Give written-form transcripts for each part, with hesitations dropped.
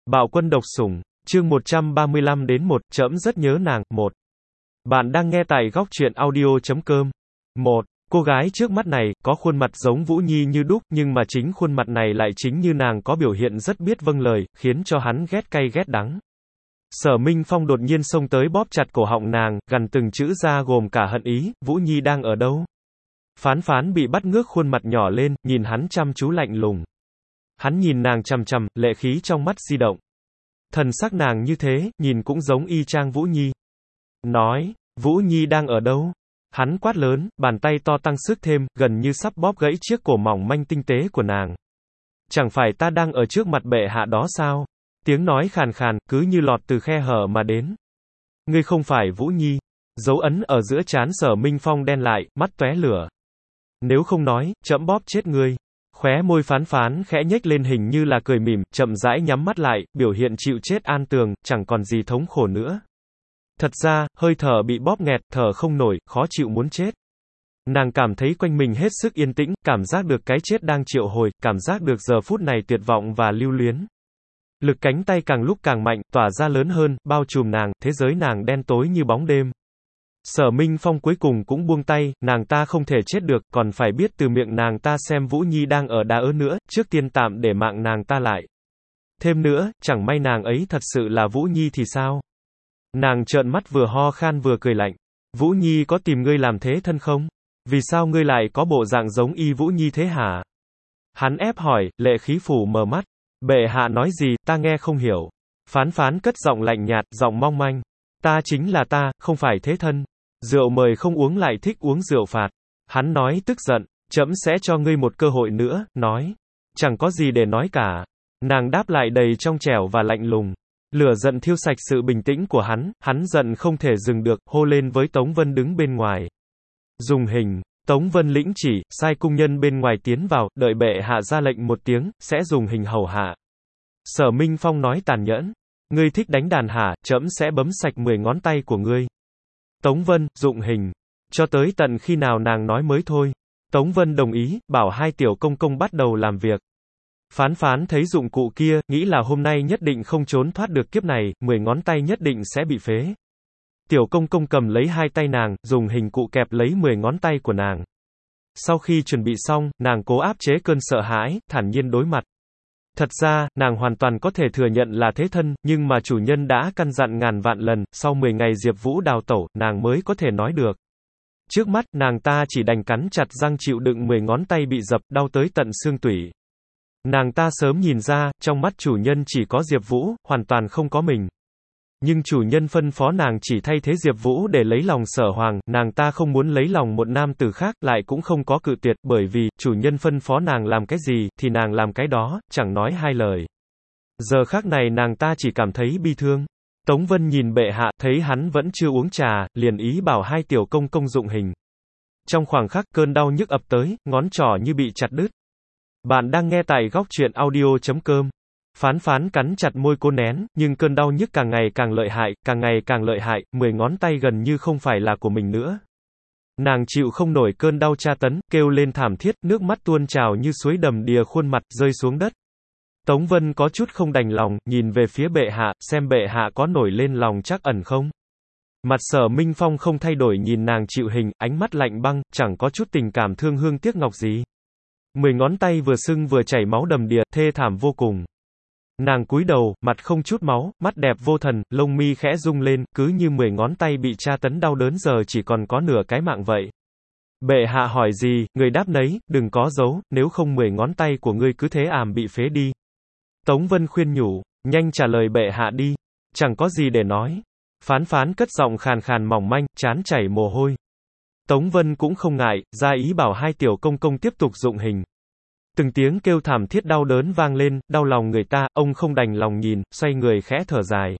Bạo quân độc sủng, chương 135 đến 1, trẫm rất nhớ nàng, 1. Bạn đang nghe tại góc truyện audio.com. 1. Cô gái trước mắt này, có khuôn mặt giống Vũ Nhi như đúc, nhưng mà chính khuôn mặt này lại chính như nàng có biểu hiện rất biết vâng lời, khiến cho hắn ghét cay ghét đắng. Sở Minh Phong đột nhiên xông tới bóp chặt cổ họng nàng, gằn từng chữ ra gồm cả hận ý, Vũ Nhi đang ở đâu? Phán Phán bị bắt ngước khuôn mặt nhỏ lên, nhìn hắn chăm chú lạnh lùng. Hắn nhìn nàng chằm chằm, lệ khí trong mắt di động. Thần sắc nàng như thế, nhìn cũng giống y chang Vũ Nhi. Nói, Vũ Nhi đang ở đâu? Hắn quát lớn, bàn tay to tăng sức thêm, gần như sắp bóp gãy chiếc cổ mỏng manh tinh tế của nàng. Chẳng phải ta đang ở trước mặt bệ hạ đó sao? Tiếng nói khàn khàn, cứ như lọt từ khe hở mà đến. Ngươi không phải Vũ Nhi. Dấu ấn ở giữa trán Sở Minh Phong đen lại, mắt tóe lửa. Nếu không nói, trẫm bóp chết ngươi. Khóe môi Phán Phán khẽ nhếch lên hình như là cười mỉm, chậm rãi nhắm mắt lại, biểu hiện chịu chết an tường, chẳng còn gì thống khổ nữa. Thật ra, hơi thở bị bóp nghẹt, thở không nổi, khó chịu muốn chết. Nàng cảm thấy quanh mình hết sức yên tĩnh, cảm giác được cái chết đang triệu hồi, cảm giác được giờ phút này tuyệt vọng và lưu luyến. Lực cánh tay càng lúc càng mạnh, tỏa ra lớn hơn, bao trùm nàng, thế giới nàng đen tối như bóng đêm. Sở Minh Phong cuối cùng cũng buông tay, nàng ta không thể chết được, còn phải biết từ miệng nàng ta xem Vũ Nhi đang ở đá ớ nữa, trước tiên tạm để mạng nàng ta lại. Thêm nữa, chẳng may nàng ấy thật sự là Vũ Nhi thì sao? Nàng trợn mắt vừa ho khan vừa cười lạnh. Vũ Nhi có tìm ngươi làm thế thân không? Vì sao ngươi lại có bộ dạng giống y Vũ Nhi thế hả? Hắn ép hỏi, lệ khí phủ mờ mắt. Bệ hạ nói gì, ta nghe không hiểu. Phán Phán cất giọng lạnh nhạt, giọng mong manh. Ta chính là ta, không phải thế thân. Rượu mời không uống lại thích uống rượu phạt. Hắn nói tức giận, trẫm sẽ cho ngươi một cơ hội nữa, nói. Chẳng có gì để nói cả. Nàng đáp lại đầy trong trẻo và lạnh lùng. Lửa giận thiêu sạch sự bình tĩnh của hắn giận không thể dừng được, hô lên với Tống Vân đứng bên ngoài. Dùng hình, Tống Vân lĩnh chỉ, sai cung nhân bên ngoài tiến vào, đợi bệ hạ ra lệnh một tiếng, sẽ dùng hình hầu hạ. Sở Minh Phong nói tàn nhẫn. Ngươi thích đánh đàn hả, trẫm sẽ bấm sạch 10 ngón tay của ngươi. Tống Vân, dụng hình. Cho tới tận khi nào nàng nói mới thôi. Tống Vân đồng ý, bảo hai tiểu công công bắt đầu làm việc. Phán Phán thấy dụng cụ kia, nghĩ là hôm nay nhất định không trốn thoát được kiếp này, 10 ngón tay nhất định sẽ bị phế. Tiểu công công cầm lấy hai tay nàng, dùng hình cụ kẹp lấy 10 ngón tay của nàng. Sau khi chuẩn bị xong, nàng cố áp chế cơn sợ hãi, thản nhiên đối mặt. Thật ra, nàng hoàn toàn có thể thừa nhận là thế thân, nhưng mà chủ nhân đã căn dặn ngàn vạn lần, sau 10 ngày Diệp Vũ đào tẩu, nàng mới có thể nói được. Trước mắt, nàng ta chỉ đành cắn chặt răng chịu đựng 10 ngón tay bị dập, đau tới tận xương tủy. Nàng ta sớm nhìn ra, trong mắt chủ nhân chỉ có Diệp Vũ, hoàn toàn không có mình. Nhưng chủ nhân phân phó nàng chỉ thay thế Diệp Vũ để lấy lòng Sở Hoàng, nàng ta không muốn lấy lòng một nam tử khác, lại cũng không có cự tuyệt, bởi vì, chủ nhân phân phó nàng làm cái gì, thì nàng làm cái đó, chẳng nói hai lời. Giờ khắc này nàng ta chỉ cảm thấy bi thương. Tống Vân nhìn bệ hạ, thấy hắn vẫn chưa uống trà, liền ý bảo hai tiểu công công dụng hình. Trong khoảng khắc cơn đau nhức ập tới, ngón trỏ như bị chặt đứt. Bạn đang nghe tại góc truyện audio.com. Phán Phán cắn chặt môi cố nén, nhưng cơn đau nhức càng ngày càng lợi hại, 10 ngón tay gần như không phải là của mình nữa. Nàng chịu không nổi cơn đau tra tấn, kêu lên thảm thiết, nước mắt tuôn trào như suối đầm đìa khuôn mặt, rơi xuống đất. Tống Vân có chút không đành lòng, nhìn về phía bệ hạ, xem bệ hạ có nổi lên lòng trắc ẩn không. Mặt Sở Minh Phong không thay đổi nhìn nàng chịu hình, ánh mắt lạnh băng, chẳng có chút tình cảm thương hương tiếc ngọc gì. 10 ngón tay vừa sưng vừa chảy máu đầm đìa, thê thảm vô cùng. Nàng cúi đầu, mặt không chút máu, mắt đẹp vô thần, lông mi khẽ rung lên, cứ như 10 ngón tay bị tra tấn đau đớn giờ chỉ còn có nửa cái mạng vậy. Bệ hạ hỏi gì, người đáp nấy, đừng có giấu, nếu không 10 ngón tay của ngươi cứ thế bị phế đi. Tống Vân khuyên nhủ, nhanh trả lời bệ hạ đi. Chẳng có gì để nói. Phán Phán cất giọng khàn khàn mỏng manh, trán chảy mồ hôi. Tống Vân cũng không ngại, ra ý bảo hai tiểu công công tiếp tục dụng hình. Từng tiếng kêu thảm thiết đau đớn vang lên, đau lòng người ta, ông không đành lòng nhìn, xoay người khẽ thở dài.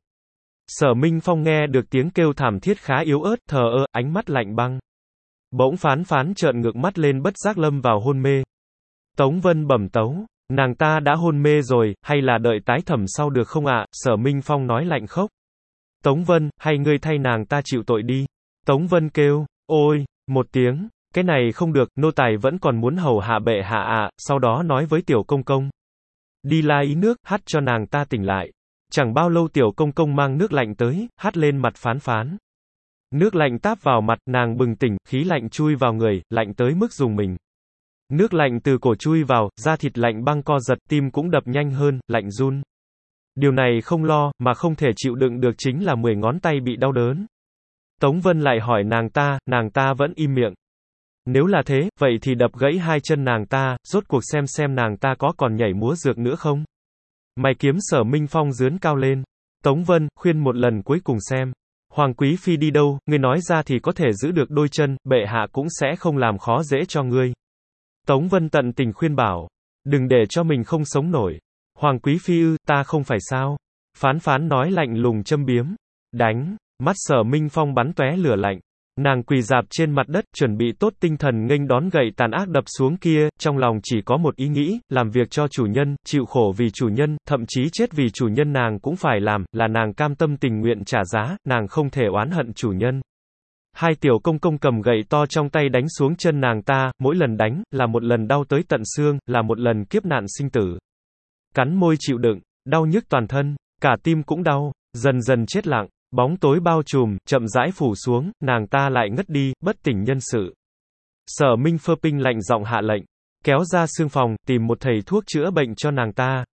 Sở Minh Phong nghe được tiếng kêu thảm thiết khá yếu ớt, thờ ơ, ánh mắt lạnh băng. Bỗng Phán Phán trợn ngược mắt lên bất giác lâm vào hôn mê. Tống Vân bẩm tấu, nàng ta đã hôn mê rồi, hay là đợi tái thẩm sau được không ạ? Sở Minh Phong nói lạnh khốc. Tống Vân, hay ngươi thay nàng ta chịu tội đi. Tống Vân kêu, ôi, một tiếng. Cái này không được, nô tài vẫn còn muốn hầu hạ bệ hạ ạ, sau đó nói với tiểu công công. Đi la ý nước, hắt cho nàng ta tỉnh lại. Chẳng bao lâu tiểu công công mang nước lạnh tới, hắt lên mặt Phán Phán. Nước lạnh táp vào mặt, nàng bừng tỉnh, khí lạnh chui vào người, lạnh tới mức rùng mình. Nước lạnh từ cổ chui vào, da thịt lạnh băng co giật, tim cũng đập nhanh hơn, lạnh run. Điều này không lo, mà không thể chịu đựng được chính là 10 ngón tay bị đau đớn. Tống Vân lại hỏi nàng ta vẫn im miệng. Nếu là thế, vậy thì đập gãy hai chân nàng ta, rốt cuộc xem nàng ta có còn nhảy múa dược nữa không? Mày kiếm Sở Minh Phong dướn cao lên. Tống Vân, khuyên một lần cuối cùng xem. Hoàng Quý Phi đi đâu, ngươi nói ra thì có thể giữ được đôi chân, bệ hạ cũng sẽ không làm khó dễ cho ngươi. Tống Vân tận tình khuyên bảo. Đừng để cho mình không sống nổi. Hoàng Quý Phi ư, ta không phải sao? Phán Phán nói lạnh lùng châm biếm. Đánh. Mắt Sở Minh Phong bắn tóe lửa lạnh. Nàng quỳ rạp trên mặt đất, chuẩn bị tốt tinh thần nghênh đón gậy tàn ác đập xuống kia, trong lòng chỉ có một ý nghĩ, làm việc cho chủ nhân, chịu khổ vì chủ nhân, thậm chí chết vì chủ nhân nàng cũng phải làm, là nàng cam tâm tình nguyện trả giá, nàng không thể oán hận chủ nhân. Hai tiểu công công cầm gậy to trong tay đánh xuống chân nàng ta, mỗi lần đánh, là một lần đau tới tận xương, là một lần kiếp nạn sinh tử. Cắn môi chịu đựng, đau nhức toàn thân, cả tim cũng đau, dần dần chết lặng. Bóng tối bao trùm, chậm rãi phủ xuống, nàng ta lại ngất đi, bất tỉnh nhân sự. Sở Minh Phơ Pinh lạnh giọng hạ lệnh, kéo ra xương phòng, tìm một thầy thuốc chữa bệnh cho nàng ta.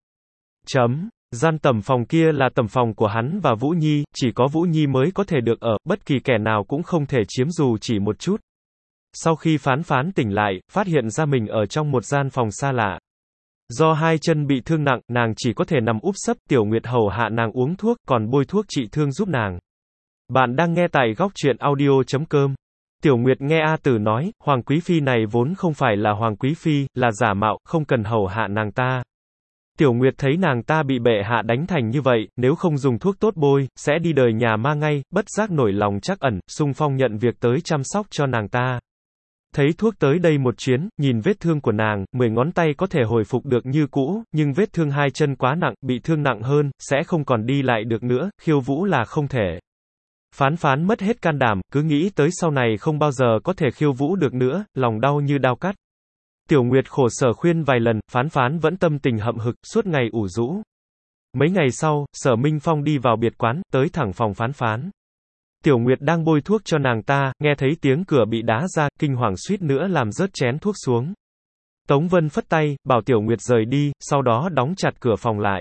Gian tẩm phòng kia là tẩm phòng của hắn và Vũ Nhi, chỉ có Vũ Nhi mới có thể được ở, bất kỳ kẻ nào cũng không thể chiếm dù chỉ một chút. Sau khi Phán Phán tỉnh lại, phát hiện ra mình ở trong một gian phòng xa lạ. Do hai chân bị thương nặng, nàng chỉ có thể nằm úp sấp, Tiểu Nguyệt hầu hạ nàng uống thuốc, còn bôi thuốc trị thương giúp nàng. Bạn đang nghe tại góc truyện audio.com. Tiểu Nguyệt nghe A Tử nói, Hoàng Quý Phi này vốn không phải là Hoàng Quý Phi, là giả mạo, không cần hầu hạ nàng ta. Tiểu Nguyệt thấy nàng ta bị bệ hạ đánh thành như vậy, nếu không dùng thuốc tốt bôi, sẽ đi đời nhà ma ngay, bất giác nổi lòng trắc ẩn, xung phong nhận việc tới chăm sóc cho nàng ta. Thấy thuốc tới đây một chuyến, nhìn vết thương của nàng, 10 ngón tay có thể hồi phục được như cũ, nhưng vết thương hai chân quá nặng, bị thương nặng hơn, sẽ không còn đi lại được nữa, khiêu vũ là không thể. Phán Phán mất hết can đảm, cứ nghĩ tới sau này không bao giờ có thể khiêu vũ được nữa, lòng đau như đao cắt. Tiểu Nguyệt khổ sở khuyên vài lần, Phán Phán vẫn tâm tình hậm hực, suốt ngày ủ rũ. Mấy ngày sau, Sở Minh Phong đi vào biệt quán, tới thẳng phòng Phán Phán. Tiểu Nguyệt đang bôi thuốc cho nàng ta, nghe thấy tiếng cửa bị đá ra, kinh hoàng suýt nữa làm rớt chén thuốc xuống. Tống Vân phất tay, bảo Tiểu Nguyệt rời đi, sau đó đóng chặt cửa phòng lại.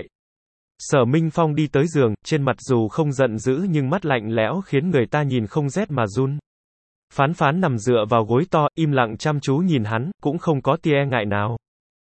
Sở Minh Phong đi tới giường, trên mặt dù không giận dữ nhưng mắt lạnh lẽo khiến người ta nhìn không rét mà run. Phán Phán nằm dựa vào gối to, im lặng chăm chú nhìn hắn, cũng không có tia e ngại nào.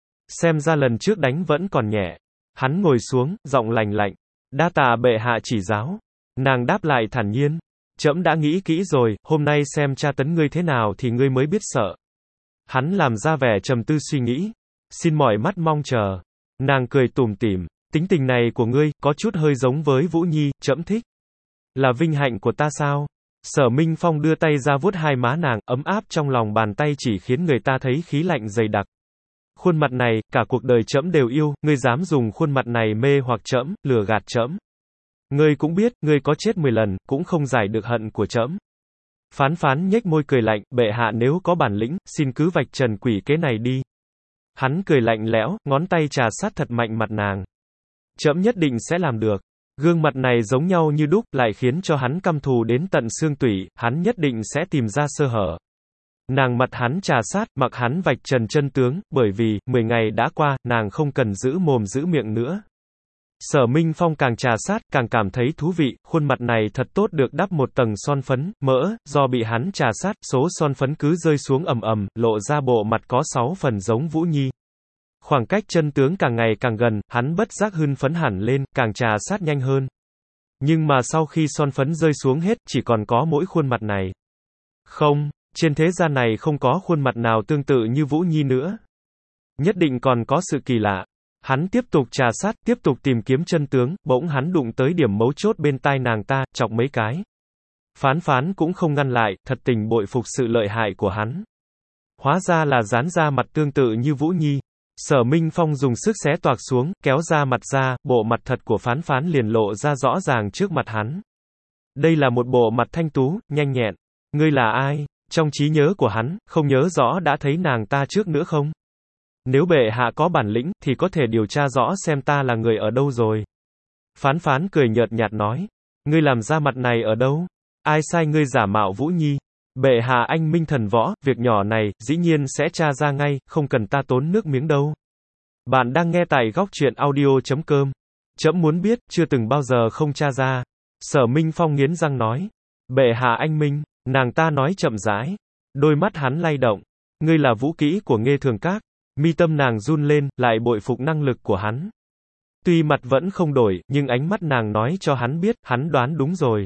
Xem ra lần trước đánh vẫn còn nhẹ. Hắn ngồi xuống, giọng lành lạnh. Đa tạ bệ hạ chỉ giáo. Nàng đáp lại thản nhiên. Trẫm đã nghĩ kỹ rồi, hôm nay xem tra tấn ngươi thế nào thì ngươi mới biết sợ. Hắn làm ra vẻ trầm tư suy nghĩ. Xin mỏi mắt mong chờ. Nàng cười tủm tỉm. Tính tình này của ngươi, có chút hơi giống với Vũ Nhi, trẫm thích. Là vinh hạnh của ta sao? Sở Minh Phong đưa tay ra vuốt hai má nàng, ấm áp trong lòng bàn tay chỉ khiến người ta thấy khí lạnh dày đặc. Khuôn mặt này, cả cuộc đời trẫm đều yêu, ngươi dám dùng khuôn mặt này mê hoặc trẫm, lừa gạt trẫm. Ngươi cũng biết, ngươi có chết 10 lần, cũng không giải được hận của trẫm. Phán Phán nhếch môi cười lạnh, bệ hạ nếu có bản lĩnh, xin cứ vạch trần quỷ kế này đi. Hắn cười lạnh lẽo, ngón tay trà sát thật mạnh mặt nàng. Trẫm nhất định sẽ làm được. Gương mặt này giống nhau như đúc, lại khiến cho hắn căm thù đến tận xương tủy, hắn nhất định sẽ tìm ra sơ hở. Nàng mặt hắn trà sát, mặc hắn vạch trần chân tướng, bởi vì, 10 ngày đã qua, nàng không cần giữ mồm giữ miệng nữa. Sở Minh Phong càng trà sát, càng cảm thấy thú vị, khuôn mặt này thật tốt được đắp một tầng son phấn, mỡ, do bị hắn trà sát, số son phấn cứ rơi xuống ầm ầm, lộ ra bộ mặt có 6 phần giống Vũ Nhi. Khoảng cách chân tướng càng ngày càng gần, hắn bất giác hưng phấn hẳn lên, càng trà sát nhanh hơn. Nhưng mà sau khi son phấn rơi xuống hết, chỉ còn có mỗi khuôn mặt này. Không, trên thế gian này không có khuôn mặt nào tương tự như Vũ Nhi nữa. Nhất định còn có sự kỳ lạ. Hắn tiếp tục trà sát, tiếp tục tìm kiếm chân tướng, bỗng hắn đụng tới điểm mấu chốt bên tai nàng ta, chọc mấy cái. Phán Phán cũng không ngăn lại, thật tình bội phục sự lợi hại của hắn. Hóa ra là dán ra mặt tương tự như Vũ Nhi. Sở Minh Phong dùng sức xé toạc xuống, kéo ra mặt ra, bộ mặt thật của Phán Phán liền lộ ra rõ ràng trước mặt hắn. Đây là một bộ mặt thanh tú, nhanh nhẹn. Ngươi là ai? Trong trí nhớ của hắn, không nhớ rõ đã thấy nàng ta trước nữa không? Nếu bệ hạ có bản lĩnh, thì có thể điều tra rõ xem ta là người ở đâu rồi. Phán phán cười nhợt nhạt nói. Ngươi làm ra mặt này ở đâu? Ai sai ngươi giả mạo Vũ Nhi? Bệ hạ anh minh thần võ, việc nhỏ này, dĩ nhiên sẽ tra ra ngay, không cần ta tốn nước miếng đâu. Bạn đang nghe tại góc truyện audio.com. Trẫm muốn biết, chưa từng bao giờ không tra ra. Sở Minh Phong nghiến răng nói. Bệ hạ anh minh, nàng ta nói chậm rãi. Đôi mắt hắn lay động. Ngươi là vũ kỹ của Nghê Thường Các. Mi tâm nàng run lên, lại bội phục năng lực của hắn. Tuy mặt vẫn không đổi, nhưng ánh mắt nàng nói cho hắn biết, hắn đoán đúng rồi.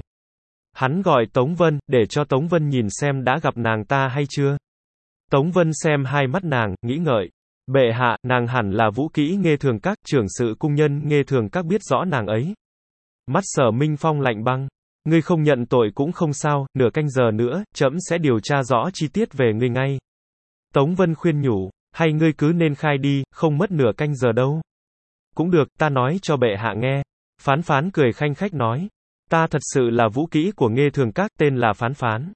Hắn gọi Tống Vân, để cho Tống Vân nhìn xem đã gặp nàng ta hay chưa. Tống Vân xem hai mắt nàng, nghĩ ngợi. Bệ hạ, nàng hẳn là vũ kỹ Nghê Thường Các, trưởng sự cung nhân Nghê Thường Các biết rõ nàng ấy. Mắt Sở Minh Phong lạnh băng. Ngươi không nhận tội cũng không sao, nửa canh giờ nữa, trẫm sẽ điều tra rõ chi tiết về ngươi ngay. Tống Vân khuyên nhủ, hay ngươi cứ nên khai đi, không mất nửa canh giờ đâu. Cũng được, ta nói cho bệ hạ nghe. Phán phán cười khanh khách nói. Ta thật sự là vũ kỹ của Nghê Thường Các, tên là Phán phán.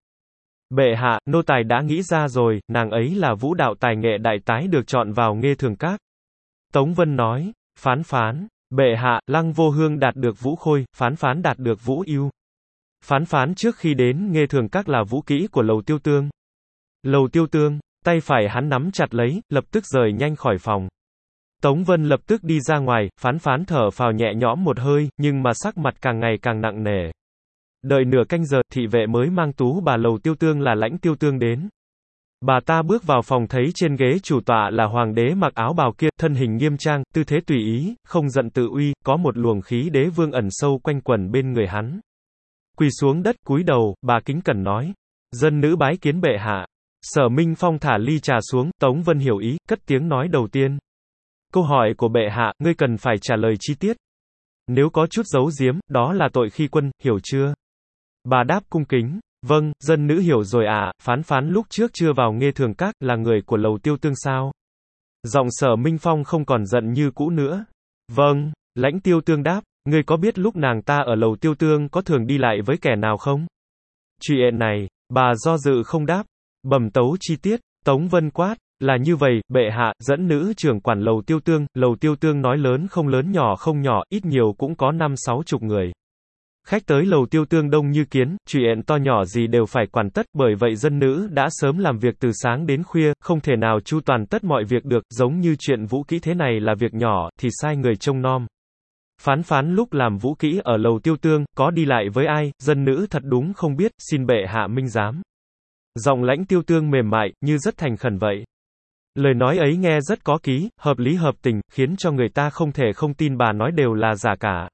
Bệ hạ, nô tài đã nghĩ ra rồi, nàng ấy là vũ đạo tài nghệ đại tái được chọn vào Nghê Thường Các. Tống Vân nói. Phán phán. Bệ hạ, Lăng Vô Hương đạt được vũ khôi, phán phán đạt được vũ ưu. Phán phán trước khi đến Nghê Thường Các là vũ kỹ của Lầu Tiêu Tương. Lầu Tiêu Tương, tay phải hắn nắm chặt lấy, lập tức rời nhanh khỏi phòng. Tống Vân lập tức đi ra ngoài, phán phán thở phào nhẹ nhõm một hơi, nhưng mà sắc mặt càng ngày càng nặng nề. Đợi nửa canh giờ, thị vệ mới mang tú bà Lầu Tiêu Tương là Lãnh Tiêu Tương đến. Bà ta bước vào phòng thấy trên ghế chủ tọa là hoàng đế mặc áo bào kia, thân hình nghiêm trang, tư thế tùy ý, không giận tự uy, có một luồng khí đế vương ẩn sâu quanh quẩn bên người hắn. Quỳ xuống đất cúi đầu, bà kính cẩn nói. Dân nữ bái kiến bệ hạ. Sở Minh Phong thả ly trà xuống, Tống Vân hiểu ý, cất tiếng nói đầu tiên. Câu hỏi của bệ hạ, ngươi cần phải trả lời chi tiết. Nếu có chút giấu giếm, đó là tội khi quân, hiểu chưa? Bà đáp cung kính. Vâng, dân nữ hiểu rồi ạ. Phán phán lúc trước chưa vào Nghê Thường Các, là người của Lầu Tiêu Tương sao? Giọng Sở Minh Phong không còn giận như cũ nữa. Vâng, Lãnh Tiêu Tương đáp. Ngươi có biết lúc nàng ta ở Lầu Tiêu Tương có thường đi lại với kẻ nào không? Chuyện này, bà do dự không đáp. Bẩm tấu chi tiết. Tống Vân quát. Là như vậy, bệ hạ, dẫn nữ trưởng quản Lầu Tiêu Tương. Lầu Tiêu Tương nói lớn không lớn nhỏ không nhỏ, ít nhiều cũng có 50-60 người. Khách tới Lầu Tiêu Tương đông như kiến, chuyện to nhỏ gì đều phải quản tất, bởi vậy dân nữ đã sớm làm việc từ sáng đến khuya, không thể nào chu toàn tất mọi việc được, giống như chuyện vũ kỹ thế này là việc nhỏ, thì sai người trông nom. Phán phán lúc làm vũ kỹ ở Lầu Tiêu Tương, có đi lại với ai, dân nữ thật đúng không biết, xin bệ hạ minh giám. Giọng Lãnh Tiêu Tương mềm mại, như rất thành khẩn vậy. Lời nói ấy nghe rất có ký, hợp lý hợp tình, khiến cho người ta không thể không tin bà nói đều là giả cả.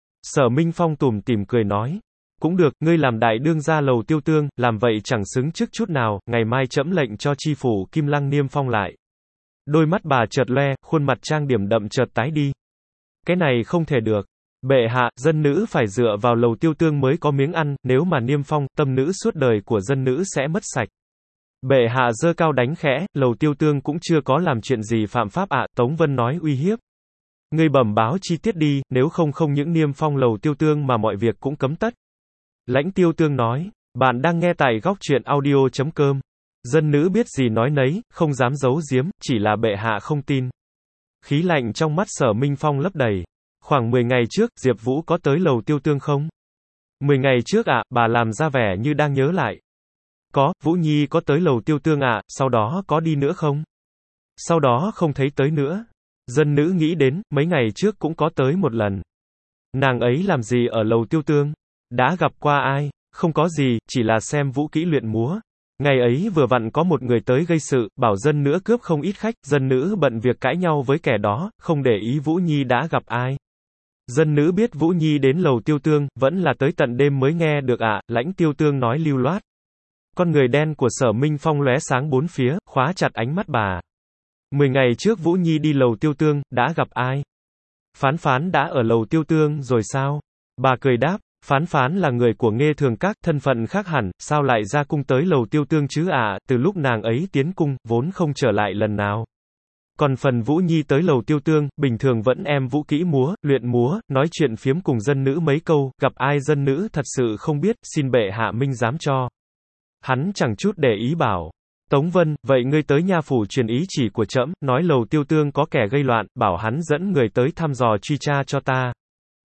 Sở Minh Phong tủm tỉm cười nói. Cũng được, ngươi làm đại đương gia Lầu Tiêu Tương, làm vậy chẳng xứng chức chút nào, ngày mai trẫm lệnh cho chi phủ Kim Lăng niêm phong lại. Đôi mắt bà chợt loe, khuôn mặt trang điểm đậm chợt tái đi. Cái này không thể được. Bệ hạ, dân nữ phải dựa vào Lầu Tiêu Tương mới có miếng ăn, nếu mà niêm phong, tâm nữ suốt đời của dân nữ sẽ mất sạch. Bệ hạ giơ cao đánh khẽ, Lầu Tiêu Tương cũng chưa có làm chuyện gì phạm pháp ạ, Tống Vân nói uy hiếp. Ngươi bẩm báo chi tiết đi, nếu không không những niêm phong Lầu Tiêu Tương mà mọi việc cũng cấm tất. Lãnh Tiêu Tương nói, bạn đang nghe tại góc truyện audio.com. Dân nữ biết gì nói nấy, không dám giấu giếm, chỉ là bệ hạ không tin. Khí lạnh trong mắt Sở Minh Phong lấp đầy. Khoảng 10 ngày trước, Diệp Vũ có tới Lầu Tiêu Tương không? 10 ngày trước ạ, bà làm ra vẻ như đang nhớ lại. Có, Vũ Nhi có tới Lầu Tiêu Tương ạ, sau đó có đi nữa không? Sau đó không thấy tới nữa. Dân nữ nghĩ đến, mấy ngày trước cũng có tới một lần. Nàng ấy làm gì ở Lầu Tiêu Tương? Đã gặp qua ai? Không có gì, chỉ là xem vũ kỹ luyện múa. Ngày ấy vừa vặn có một người tới gây sự, bảo dân nữ cướp không ít khách, dân nữ bận việc cãi nhau với kẻ đó, không để ý Vũ Nhi đã gặp ai. Dân nữ biết Vũ Nhi đến Lầu Tiêu Tương, vẫn là tới tận đêm mới nghe được ạ, Lãnh Tiêu Tương nói lưu loát. Con người đen của Sở Minh Phong lóe sáng bốn phía, khóa chặt ánh mắt bà. 10 ngày trước Vũ Nhi đi Lầu Tiêu Tương, đã gặp ai? Phán phán đã ở Lầu Tiêu Tương rồi sao? Bà cười đáp, phán phán là người của Nghê Thường Các, thân phận khác hẳn, sao lại ra cung tới Lầu Tiêu Tương chứ ạ, từ lúc nàng ấy tiến cung, vốn không trở lại lần nào. Còn phần Vũ Nhi tới Lầu Tiêu Tương, bình thường vẫn em vũ kỹ múa, luyện múa, nói chuyện phiếm cùng dân nữ mấy câu, gặp ai dân nữ thật sự không biết, xin bệ hạ minh giám cho. Hắn chẳng chút để ý bảo. Tống Vân, vậy ngươi tới nha phủ truyền ý chỉ của trẫm, nói Lầu Tiêu Tương có kẻ gây loạn, bảo hắn dẫn người tới thăm dò truy tra cho ta.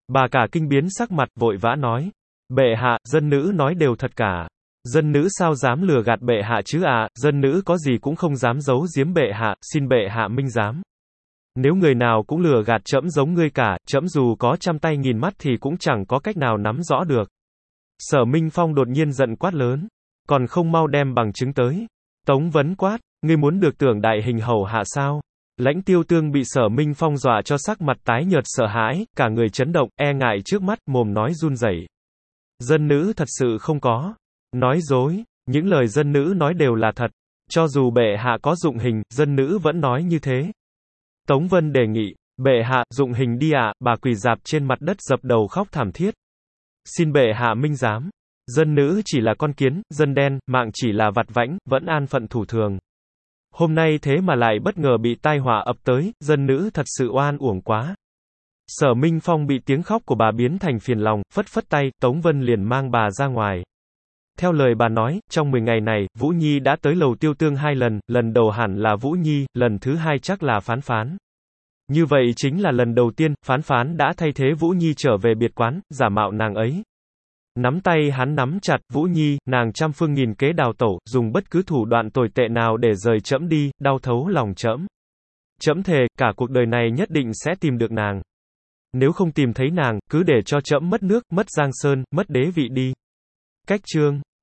Bà cả kinh biến sắc mặt, vội vã nói. Bệ hạ, dân nữ nói đều thật cả. Dân nữ sao dám lừa gạt bệ hạ chứ ạ, dân nữ có gì cũng không dám giấu giếm bệ hạ, xin bệ hạ minh giám. Nếu người nào cũng lừa gạt trẫm giống ngươi cả, trẫm dù có trăm tay nghìn mắt thì cũng chẳng có cách nào nắm rõ được. Sở Minh Phong đột nhiên giận quát lớn. Còn không mau đem bằng chứng tới. Tống Vấn quát, ngươi muốn được tưởng đại hình hầu hạ sao? Lãnh Tiêu Tương bị Sở Minh Phong dọa cho sắc mặt tái nhợt sợ hãi, cả người chấn động, e ngại trước mắt, mồm nói run rẩy. Dân nữ thật sự không có. Nói dối, những lời dân nữ nói đều là thật. Cho dù bệ hạ có dụng hình, dân nữ vẫn nói như thế. Tống Vân đề nghị, bệ hạ, dụng hình đi ạ, bà quỳ rạp trên mặt đất dập đầu khóc thảm thiết. Xin bệ hạ minh giám. Dân nữ chỉ là con kiến, dân đen, mạng chỉ là vặt vãnh, vẫn an phận thủ thường. Hôm nay thế mà lại bất ngờ bị tai họa ập tới, dân nữ thật sự oan uổng quá. Sở Minh Phong bị tiếng khóc của bà biến thành phiền lòng, phất phất tay, Tống Vân liền mang bà ra ngoài. Theo lời bà nói, trong 10 ngày này, Vũ Nhi đã tới lầu Tiêu Tương 2 lần, lần đầu hẳn là Vũ Nhi, lần thứ 2 chắc là Phán Phán. Như vậy chính là lần đầu tiên, Phán Phán đã thay thế Vũ Nhi trở về biệt quán, giả mạo nàng ấy. Nắm tay hắn nắm chặt, Vũ Nhi, nàng trăm phương nghìn kế đào tẩu, dùng bất cứ thủ đoạn tồi tệ nào để rời trẫm đi, đau thấu lòng trẫm. Trẫm thề, cả cuộc đời này nhất định sẽ tìm được nàng. Nếu không tìm thấy nàng, cứ để cho trẫm mất nước, mất Giang Sơn, mất đế vị đi. Cách chương